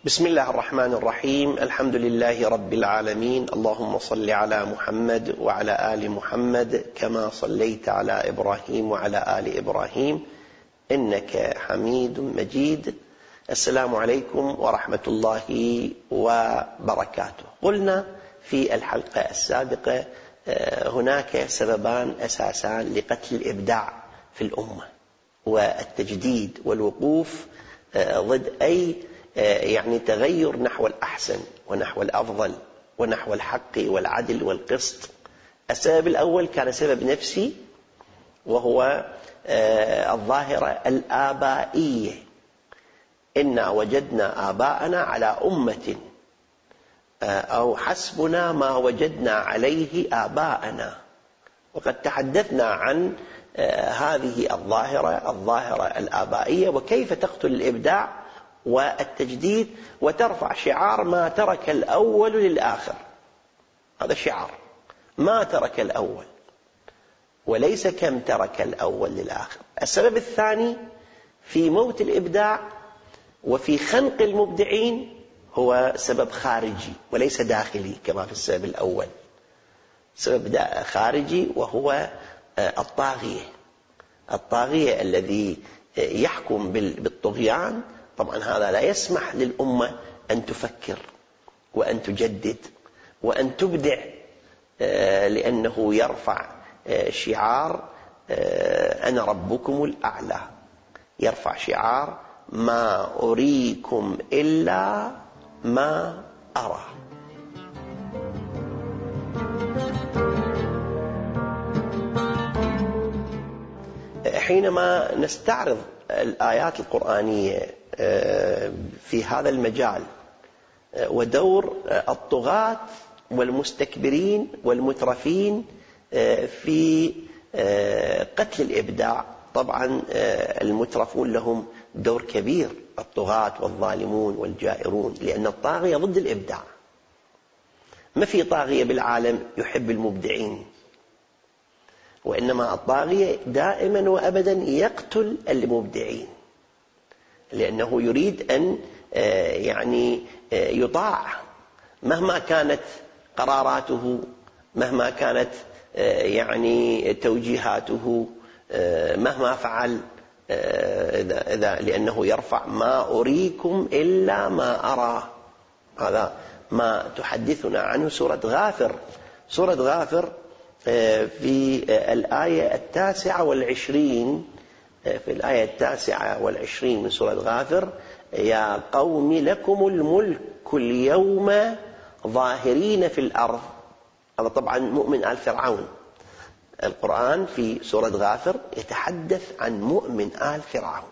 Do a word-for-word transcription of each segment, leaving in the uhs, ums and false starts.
بسم الله الرحمن الرحيم. الحمد لله رب العالمين. اللهم صل على محمد وعلى آل محمد كما صليت على إبراهيم وعلى آل إبراهيم إنك حميد مجيد. السلام عليكم ورحمة الله وبركاته. قلنا في الحلقة السابقة هناك سببان أساسان لقتل الإبداع في الأمة والتجديد والوقوف ضد أي يعني تغير نحو الأحسن ونحو الأفضل ونحو الحق والعدل والقسط. السبب الأول كان سبب نفسي، وهو الظاهرة الآبائية. إنا وجدنا آباءنا على أمة أو حسبنا ما وجدنا عليه آباءنا. وقد تحدثنا عن هذه الظاهرة الظاهرة الآبائية وكيف تقتل الإبداع والتجديد وترفع شعار ما ترك الأول للآخر. هذا الشعار ما ترك الأول، وليس كم ترك الأول للآخر. السبب الثاني في موت الإبداع وفي خنق المبدعين هو سبب خارجي وليس داخلي كما في السبب الأول. سبب خارجي وهو الطاغية الطاغية الذي يحكم بالطغيان. طبعا هذا لا يسمح للأمة أن تفكر وأن تجدد وأن تبدع، لأنه يرفع شعار أنا ربكم الأعلى، يرفع شعار ما أريكم إلا ما أرى. حينما نستعرض الآيات القرآنية في هذا المجال ودور الطغاة والمستكبرين والمترفين في قتل الإبداع، طبعا المترفون لهم دور كبير، الطغاة والظالمون والجائرون، لأن الطاغية ضد الإبداع. ما في طاغية بالعالم يحب المبدعين، وإنما الطاغية دائما وأبدا يقتل المبدعين، لأنه يريد أن يعني يطاع مهما كانت قراراته، مهما كانت يعني توجيهاته، مهما فعل، إذا لأنه يرفع ما أريكم إلا ما أرى. هذا ما تحدثنا عنه سورة غافر. سورة غافر في الآية التاسعة والعشرين في الآية التاسعة والعشرين من سورة غافر: يا قوم لكم الملك اليوم ظاهرين في الأرض. هذا طبعا مؤمن آل فرعون. القرآن في سورة غافر يتحدث عن مؤمن آل فرعون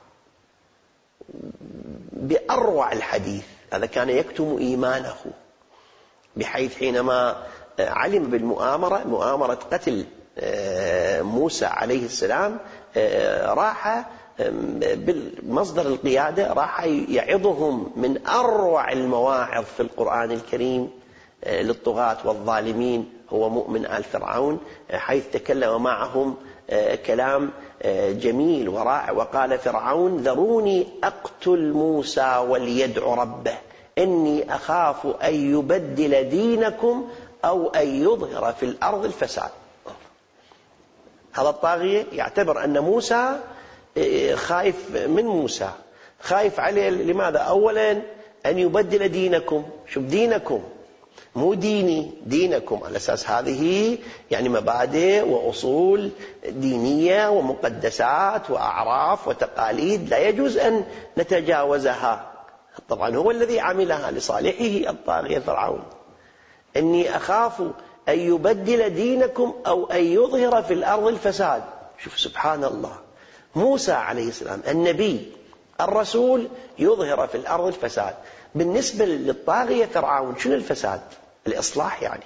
بأروع الحديث. هذا كان يكتم إيمانه، بحيث حينما علم بالمؤامرة مؤامرة قتل موسى عليه السلام راح بالمصدر القيادة، راح يعظهم من أروع المواعظ في القرآن الكريم للطغاة والظالمين هو مؤمن آل فرعون، حيث تكلم معهم كلام جميل ورائع. وقال فرعون: ذروني أقتل موسى وليدع ربه إني أخاف أن يبدل دينكم أو أن يظهر في الأرض الفساد. هذا الطاغية يعتبر أن موسى خايف من موسى، خايف عليه. لماذا؟ أولا أن يبدل دينكم. شوف، دينكم مو ديني، دينكم، على أساس هذه يعني مبادئ وأصول دينية ومقدسات وأعراف وتقاليد لا يجوز أن نتجاوزها. طبعا هو الذي عملها لصالحه الطاغية فرعون: إني أخاف أن يبدل دينكم أو أن يظهر في الأرض الفساد. شوف سبحان الله، موسى عليه السلام النبي الرسول يظهر في الأرض الفساد. بالنسبة للطاغية فرعون شنو الفساد؟ الإصلاح. يعني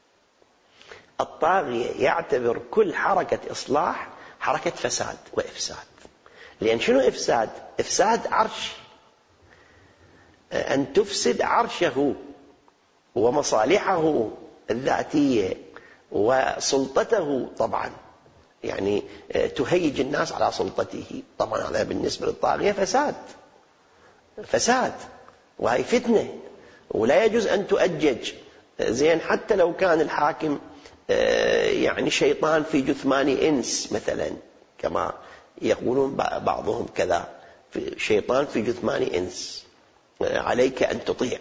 الطاغية يعتبر كل حركة إصلاح حركة فساد وإفساد. لأن شنو إفساد؟ إفساد عرش، أن تفسد عرشه ومصالحه الذاتية وسلطته. طبعا يعني تهيج الناس على سلطته. طبعا هذا بالنسبة للطاغية فساد. فساد وهي فتنة ولا يجوز أن تؤجج. زين حتى لو كان الحاكم يعني شيطان في جثمان إنس مثلا، كما يقولون بعضهم كذا، شيطان في جثمان إنس، عليك أن تطيع.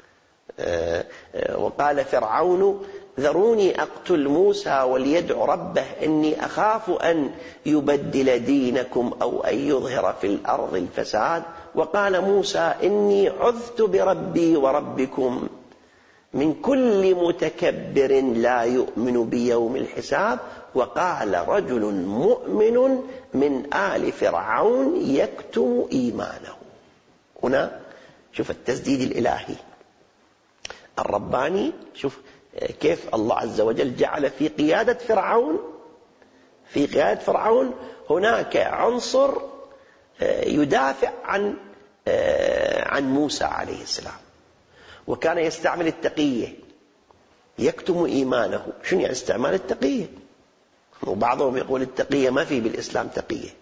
وقال فرعون ذروني أقتل موسى وليدع ربه إني أخاف أن يبدل دينكم أو أن يظهر في الأرض الفساد. وقال موسى إني عذت بربي وربكم من كل متكبر لا يؤمن بيوم الحساب. وقال رجل مؤمن من آل فرعون يكتم إيمانه. هنا شوف التسديد الإلهي الرباني، شوف كيف الله عز وجل جعل في قيادة فرعون في قيادة فرعون هناك عنصر يدافع عن عن موسى عليه السلام، وكان يستعمل التقية، يكتم إيمانه. شنو يعني استعمال التقية؟ وبعضهم يقول التقية ما في بالإسلام تقية،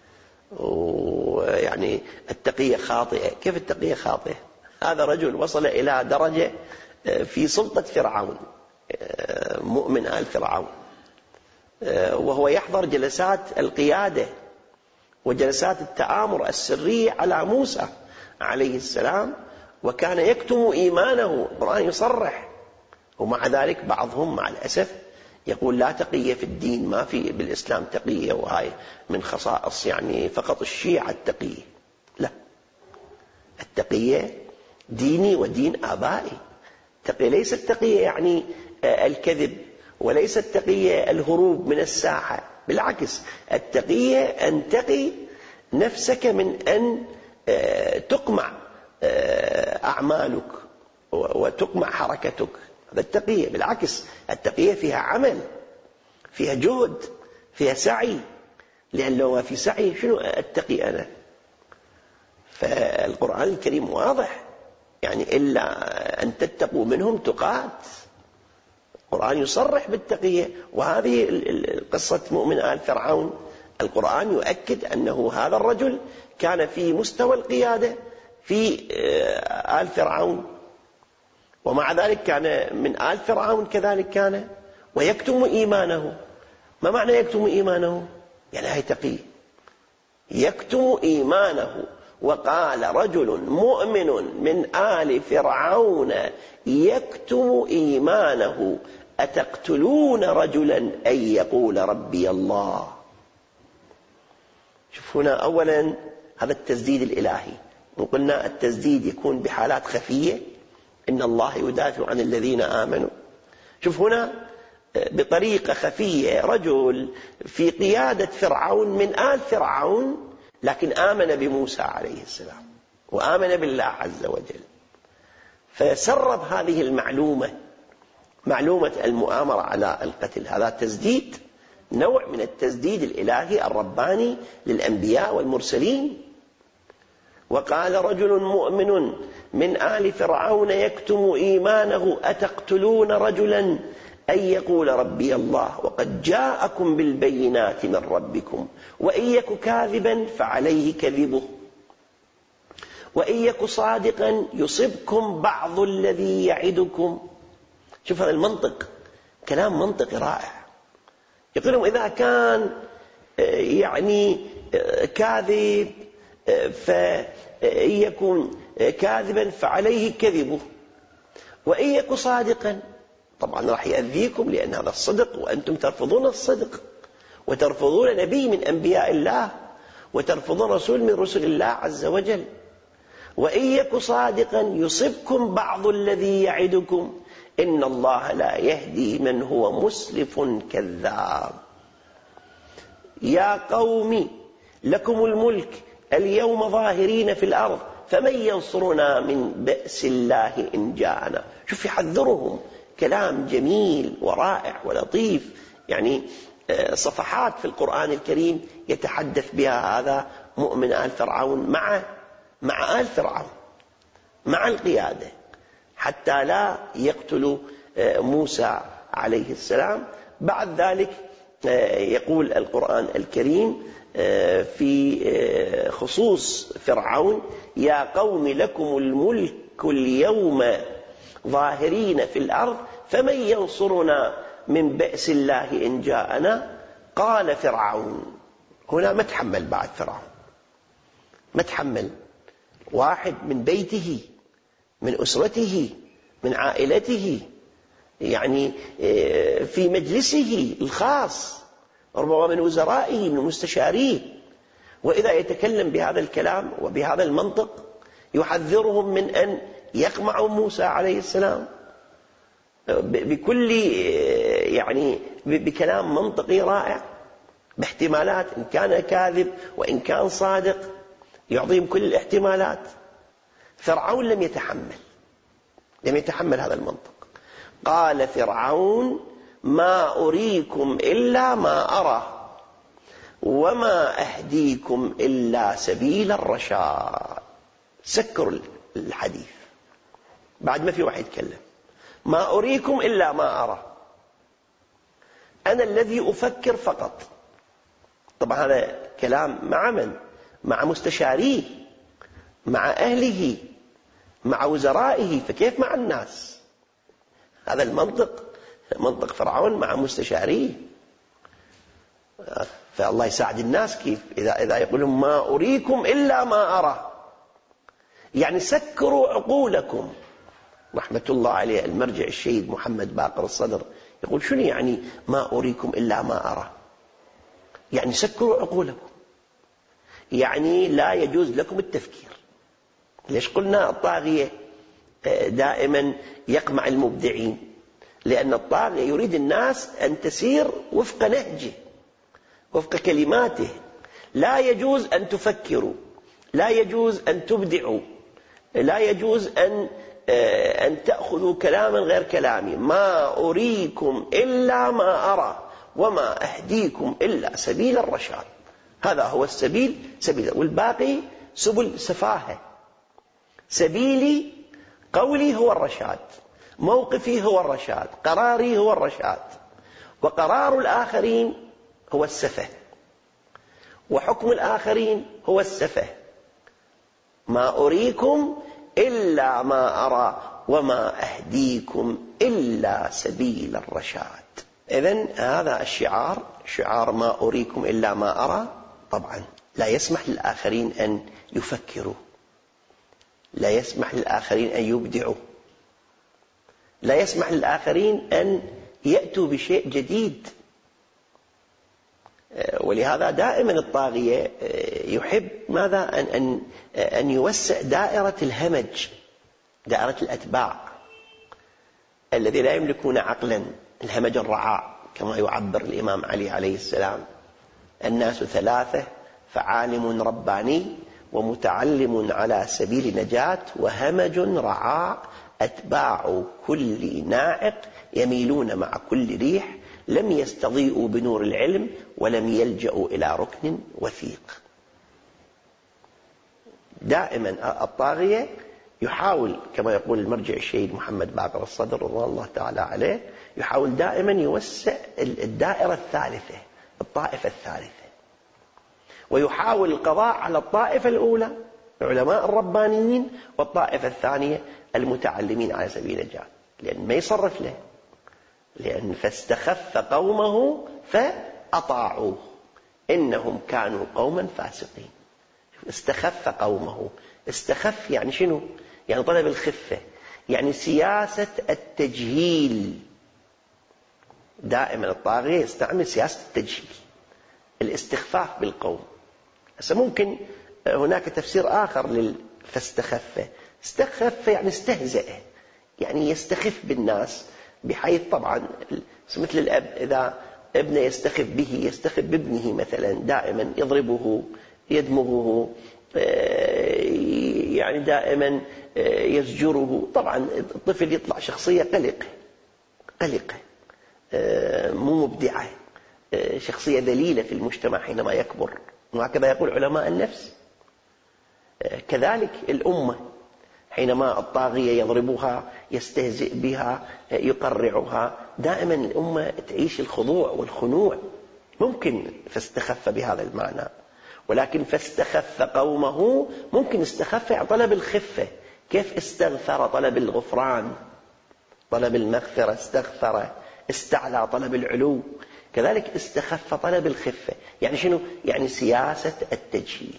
ويعني التقية خاطئة. كيف التقية خاطئة؟ هذا رجل وصل إلى درجة في سلطة فرعون، مؤمن آل فرعون، وهو يحضر جلسات القيادة وجلسات التآمر السرية على موسى عليه السلام، وكان يكتم إيمانه. القرآن يصرح. ومع ذلك بعضهم مع الأسف يقول لا تقية في الدين، ما في بالإسلام تقية، وهاي من خصائص يعني فقط الشيعة التقية. لا، التقية ديني ودين آبائي. التقية ليست التقية يعني الكذب، وليست التقية الهروب من الساحة، بالعكس التقية أن تقي نفسك من أن تقمع أعمالك وتقمع حركتك. هذا التقية. بالعكس التقية فيها عمل، فيها جهد، فيها سعي، لأن لو ما في سعي شنو أتقي أنا؟ فالقرآن الكريم واضح، يعني إلا أن تتقوا منهم تقات. القرآن يصرح بالتقية. وهذه قصة مؤمن آل فرعون، القرآن يؤكد أنه هذا الرجل كان في مستوى القيادة في آل فرعون، ومع ذلك كان من آل فرعون كذلك كان ويكتم إيمانه. ما معنى يكتم إيمانه؟ يعني هي تقي، يكتم إيمانه. وقال رجل مؤمن من آل فرعون يكتم إيمانه أتقتلون رجلا أن يقول ربي الله. شوف هنا أولا هذا التسديد الإلهي، وقلنا التسديد يكون بحالات خفية، إن الله يدافع عن الذين آمنوا. شوف هنا بطريقة خفية رجل في قيادة فرعون من آل فرعون، لكن آمن بموسى عليه السلام وآمن بالله عز وجل، فسرب هذه المعلومة، معلومة المؤامرة على القتل. هذا تسديد، نوع من التسديد الإلهي الرباني للأنبياء والمرسلين. وقال رجل مؤمن من آل فرعون يكتم إيمانه أتقتلون رجلا أن يقول ربي الله وقد جاءكم بالبينات من ربكم وإن يك كاذبا فعليه كذبه وإن يك صادقا يصبكم بعض الذي يعدكم. شوف هذا المنطق، كلام منطقي رائع. يقول لهم إذا كان يعني كاذب فإن يكون كاذبا فعليه كذبه وإن يك صادقا، طبعا راح يأذيكم لأن هذا الصدق وأنتم ترفضون الصدق وترفضون نبي من أنبياء الله وترفضون رسول من رسل الله عز وجل. وإن يك صادقا يصبكم بعض الذي يعدكم إن الله لا يهدي من هو مسرف كذاب. يا قوم لكم الملك اليوم ظاهرين في الأرض فمن ينصرنا من بأس الله إن جاءنا. شوف يحذرهم، كلام جميل ورائع ولطيف، يعني صفحات في القرآن الكريم يتحدث بها هذا مؤمن آل فرعون مع مع آل فرعون، مع القيادة، حتى لا يقتلوا موسى عليه السلام. بعد ذلك يقول القرآن الكريم في خصوص فرعون: يا قوم لكم الملك اليوم ظاهرين في الأرض فمن ينصرنا من بأس الله إن جاءنا. قال فرعون. هنا ما تحمل بعد فرعون، ما تحمل واحد من بيته، من أسرته، من عائلته، يعني في مجلسه الخاص، ربما من وزرائه، من مستشاريه، وإذا يتكلم بهذا الكلام وبهذا المنطق يحذرهم من أن يقمعوا موسى عليه السلام بكل يعني بكلام منطقي رائع، باحتمالات إن كان كاذب وإن كان صادق، يعطيهم كل الاحتمالات. فرعون لم يتحمل لم يتحمل هذا المنطق. قال فرعون ما أريكم إلا ما أرى وما أهديكم إلا سبيل الرشاد. سكروا الحديث بعد ما في واحد يتكلم. ما أريكم إلا ما أرى، أنا الذي أفكر فقط. طبعا هذا كلام مع من؟ مع مستشاريه، مع أهله، مع وزرائه، فكيف مع الناس؟ هذا المنطق منطق فرعون مع مستشاريه. فالله يساعد الناس كيف إذا إذا يقولون ما أريكم إلا ما أرى، يعني سكروا عقولكم. رحمة الله عليه المرجع الشهيد محمد باقر الصدر يقول شنو يعني ما أريكم إلا ما أرى؟ يعني سكروا عقولكم، يعني لا يجوز لكم التفكير. ليش قلنا الطاغية دائما يقمع المبدعين؟ لأن الطاغية يريد الناس أن تسير وفق نهجه، وفق كلماته. لا يجوز أن تفكروا، لا يجوز أن تبدعوا، لا يجوز أن أن تأخذوا كلاما غير كلامي. ما أريكم إلا ما أرى وما أهديكم إلا سبيل الرشاد. هذا هو السبيل، سبيل، والباقي سبل سفاهة. سبيلي قولي هو الرشاد، موقفي هو الرشاد، قراري هو الرشاد، وقرار الآخرين هو السفه، وحكم الآخرين هو السفه. ما أريكم إلا ما أرى وما أهديكم إلا سبيل الرشاد. إذن هذا الشعار، شعار ما أريكم إلا ما أرى، طبعا لا يسمح للآخرين أن يفكروا، لا يسمح للآخرين أن يبدعوا، لا يسمح للآخرين أن يأتوا بشيء جديد. ولهذا دائما الطاغية يحب ماذا؟ أن, أن, أن يوسع دائرة الهمج، دائرة الأتباع الذي لا يملكون عقلا، الهمج الرعاع كما يعبر الإمام علي عليه السلام: الناس ثلاثة، فعالم رباني ومتعلم على سبيل نجاة وهمج رعاع أتباع كل ناعق يميلون مع كل ريح لم يستضيئوا بنور العلم ولم يلجأوا إلى ركن وثيق. دائما الطاغية يحاول كما يقول المرجع الشهيد محمد باقر الصدر رضي الله تعالى عليه، يحاول دائما يوسع الدائرة الثالثة، الطائفة الثالثة، ويحاول القضاء على الطائفة الأولى العلماء الربانيين، والطائفة الثانية المتعلمين على سبيل النجاة، لأن ما يصرف له، لأن فاستخف قومه فأطاعوه إنهم كانوا قوما فاسقين. استخف قومه، استخف يعني شنو؟ يعني طلب الخفة، يعني سياسة التجهيل. دائما الطاغية يستعمل سياسة التجهيل، الاستخفاف بالقوم. هسه ممكن هناك تفسير آخر للفاستخف. استخف يعني استهزأ، يعني يستخف بالناس، بحيث طبعا مثل الأب إذا ابنه يستخف به، يستخف بابنه مثلا، دائما يضربه، يدمغه، يعني دائما يزجره. طبعا الطفل يطلع شخصية قلقة قلقة مو مبدعة، شخصية ذليلة في المجتمع حينما يكبر، وهكذا يقول علماء النفس. كذلك الأمة حينما الطاغية يضربها، يستهزئ بها، يقرعها، دائما الأمة تعيش الخضوع والخنوع. ممكن فاستخف بهذا المعنى، ولكن فاستخف قومه ممكن استخف على طلب الخفة، كيف استغفر طلب الغفران، طلب المغفرة استغفر، استعلى طلب العلو، كذلك استخف طلب الخفة. يعني شنو؟ يعني سياسة التجهيل.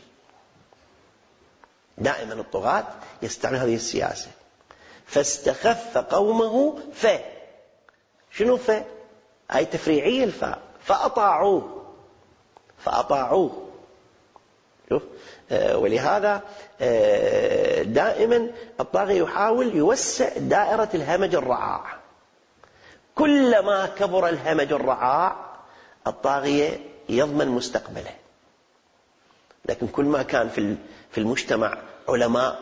دائما الطغاة يستعمل هذه السياسة. فاستخف قومه ف شنو ف؟ أي تفريعية الفاء، فأطاعوه فأطاعوه شوف. ولهذا دائما الطاغية يحاول يوسع دائرة الهمج الرعاع. كلما كبر الهمج الرعاع الطاغية يضمن مستقبله. لكن كل ما كان في المجتمع علماء،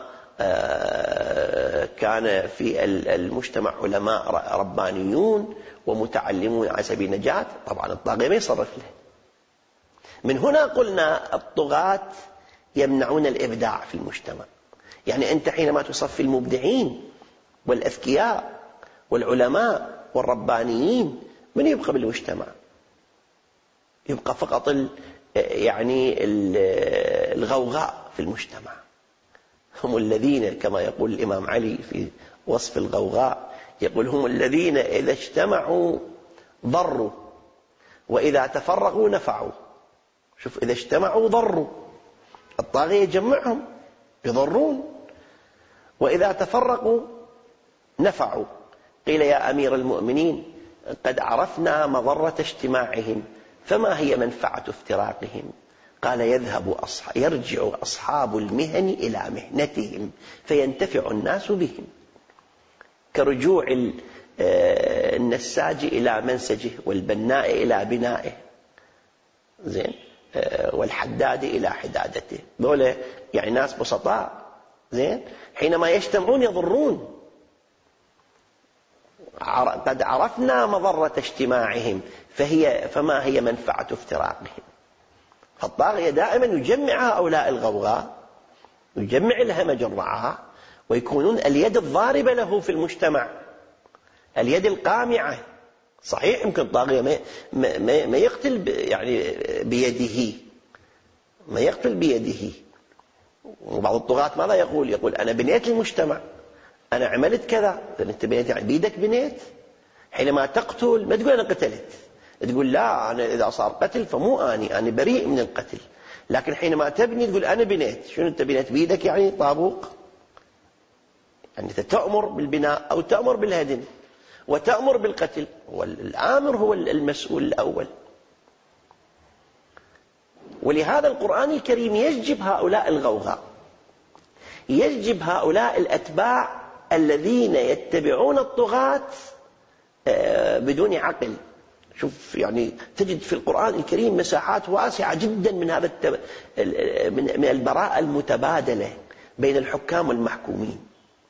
كان في المجتمع علماء ربانيون ومتعلمون على سبيل النجاة، طبعا الطاغية ما يصرف له. من هنا قلنا الطغاة يمنعون الإبداع في المجتمع. يعني أنت حينما تصفي المبدعين والأذكياء والعلماء والربانيين، من يبقى بالمجتمع؟ يبقى فقط ال يعني الغوغاء في المجتمع. هم الذين كما يقول الإمام علي في وصف الغوغاء، يقول هم الذين إذا اجتمعوا ضروا وإذا تفرقوا نفعوا. شوف، إذا اجتمعوا ضروا، الطاغية يجمعهم يضرون، وإذا تفرقوا نفعوا. قيل يا أمير المؤمنين قد عرفنا مضرة اجتماعهم، فما هي منفعة افتراقهم؟ قال يذهب أصحاب يرجع أصحاب المهن إلى مهنتهم فينتفع الناس بهم، كرجوع النساج إلى منسجه والبناء إلى بنائه، زين، والحداد إلى حدادته. دول يعني ناس بسطاء، زين، حينما يجتمعون يضرون. قد عرفنا مضرة اجتماعهم فهي فما هي منفعة افتراقهم. فالطاغية دائما يجمع هؤلاء الغوغاء، يجمع الهمج الرعاع، ويكونون اليد الضاربة له في المجتمع، اليد القامعة. صحيح يمكن الطاغية ما, ما, ما يقتل يعني بيده، ما يقتل بيده. وبعض الطغاة ماذا يقول؟ يقول أنا بنيت المجتمع، أنا عملت كذا. أنت بنيت يعني بيدك بنيت. حينما تقتل ما تقول أنا قتلت، تقول لا، أنا إذا صار قتل فمو أني أنا بريء من القتل. لكن حينما تبني تقول أنا بنيت. شنو أنت بنيت بيدك؟ يعني طابوق. يعني أنت تأمر بالبناء أو تأمر بالهدم وتأمر بالقتل، والآمر هو المسؤول الأول. ولهذا القرآن الكريم يجب هؤلاء الغوغاء، يجب هؤلاء الأتباع الذين يتبعون الطغاة بدون عقل. شوف، يعني تجد في القرآن الكريم مساحات واسعة جدا من هذا التب... من البراءة المتبادلة بين الحكام والمحكومين،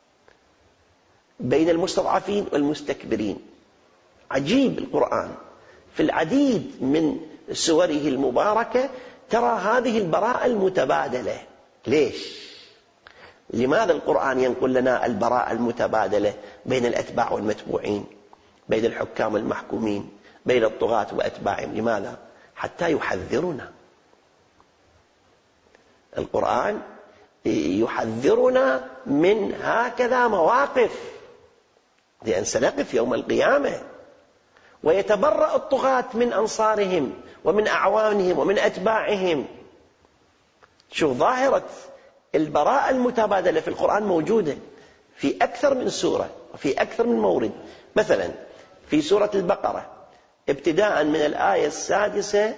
بين المستضعفين والمستكبرين. عجيب القرآن، في العديد من سوره المباركة ترى هذه البراءة المتبادلة. ليش؟ لماذا القرآن ينقل لنا البراءة المتبادلة بين الأتباع والمتبوعين، بين الحكام والمحكومين، بين الطغاة وأتباعهم؟ لماذا؟ حتى يحذرنا. القرآن يحذرنا من هكذا مواقف، لأن سنقف يوم القيامة ويتبرأ الطغاة من أنصارهم ومن أعوانهم ومن أتباعهم. شوف، ظاهرة البراءة المتبادلة في القرآن موجودة في أكثر من سورة وفي أكثر من مورد. مثلا في سورة البقرة ابتداء من الآية السادسة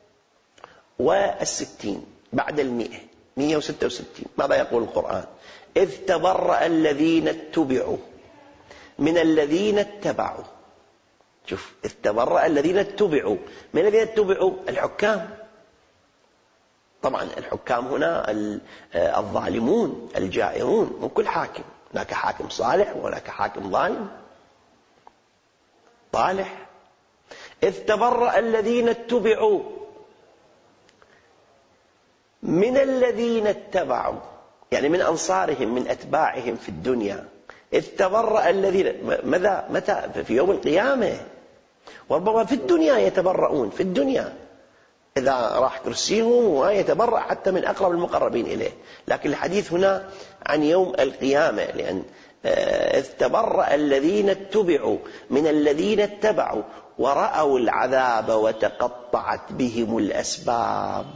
والستين بعد المئة، مئة وستة وستين، ماذا يقول القرآن؟ إذ تبرأ الذين اتبعوا من الذين اتبعوا. شوف، إذ تبرأ الذين اتبعوا من الذين اتبعوا؟ الحكام. طبعا الحكام هنا الظالمون الجائرون، من كل حاكم. هناك حاكم صالح وهناك حاكم ظالم طالح. إذ تبرأ الذين اتبعوا من الذين اتبعوا، يعني من أنصارهم من أتباعهم في الدنيا. إذ تبرأ الذين، ماذا؟ متى؟ في يوم القيامة. وربما في الدنيا يتبرؤون، في الدنيا إذا راح كرسيهم ويتبرأ حتى من أقرب المقربين إليه. لكن الحديث هنا عن يوم القيامة، لأن إذ تبرأ الذين اتبعوا من الذين اتبعوا ورأوا العذاب وتقطعت بهم الأسباب.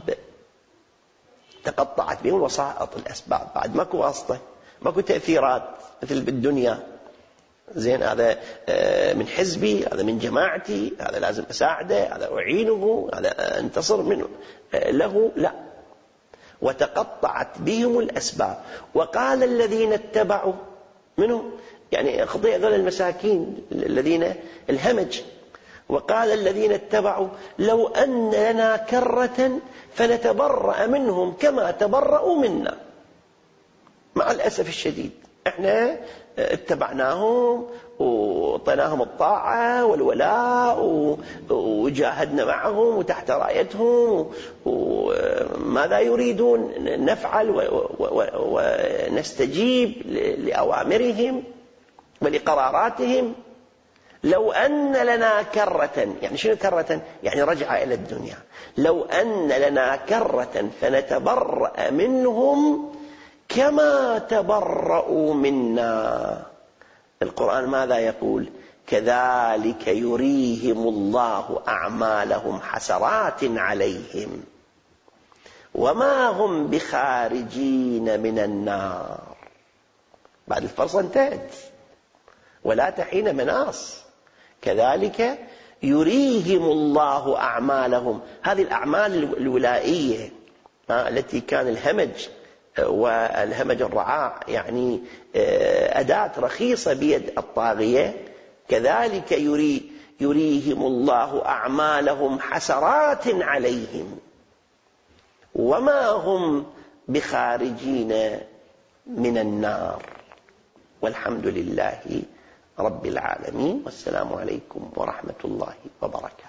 تقطعت بهم الوسائط، الأسباب، بعد ماكو واسطة، ماكو تأثيرات مثل بالدنيا. زين هذا من حزبي، هذا من جماعتي، هذا لازم أساعده، هذا أعينه، هذا أنتصر منه له، لا. وتقطعت بهم الأسباب. وقال الذين اتبعوا منهم، يعني خطيئة ذول المساكين الذين الهمج. وقال الذين اتبعوا لو أن لنا كرة فنتبرأ منهم كما تبرأوا منا. مع الأسف الشديد احنا اتبعناهم وطناهم الطاعة والولاء وجاهدنا معهم وتحت رايتهم، وماذا يريدون نفعل ونستجيب لأوامرهم ولقراراتهم. لو أن لنا كرة، يعني شنو كرة؟ يعني رجع إلى الدنيا. لو أن لنا كرة فنتبرأ منهم كما تبرأوا منا. القرآن ماذا يقول؟ كذلك يريهم الله أعمالهم حسرات عليهم وما هم بخارجين من النار. بعد الفرصة انتهت ولا تحين مناص. كذلك يريهم الله أعمالهم. هذه الأعمال الولائية التي كان الهمج والهمج الرعاع يعني أداة رخيصة بيد الطاغية. كذلك يري يريهم الله أعمالهم حسرات عليهم وما هم بخارجين من النار. والحمد لله رب العالمين، والسلام عليكم ورحمة الله وبركاته.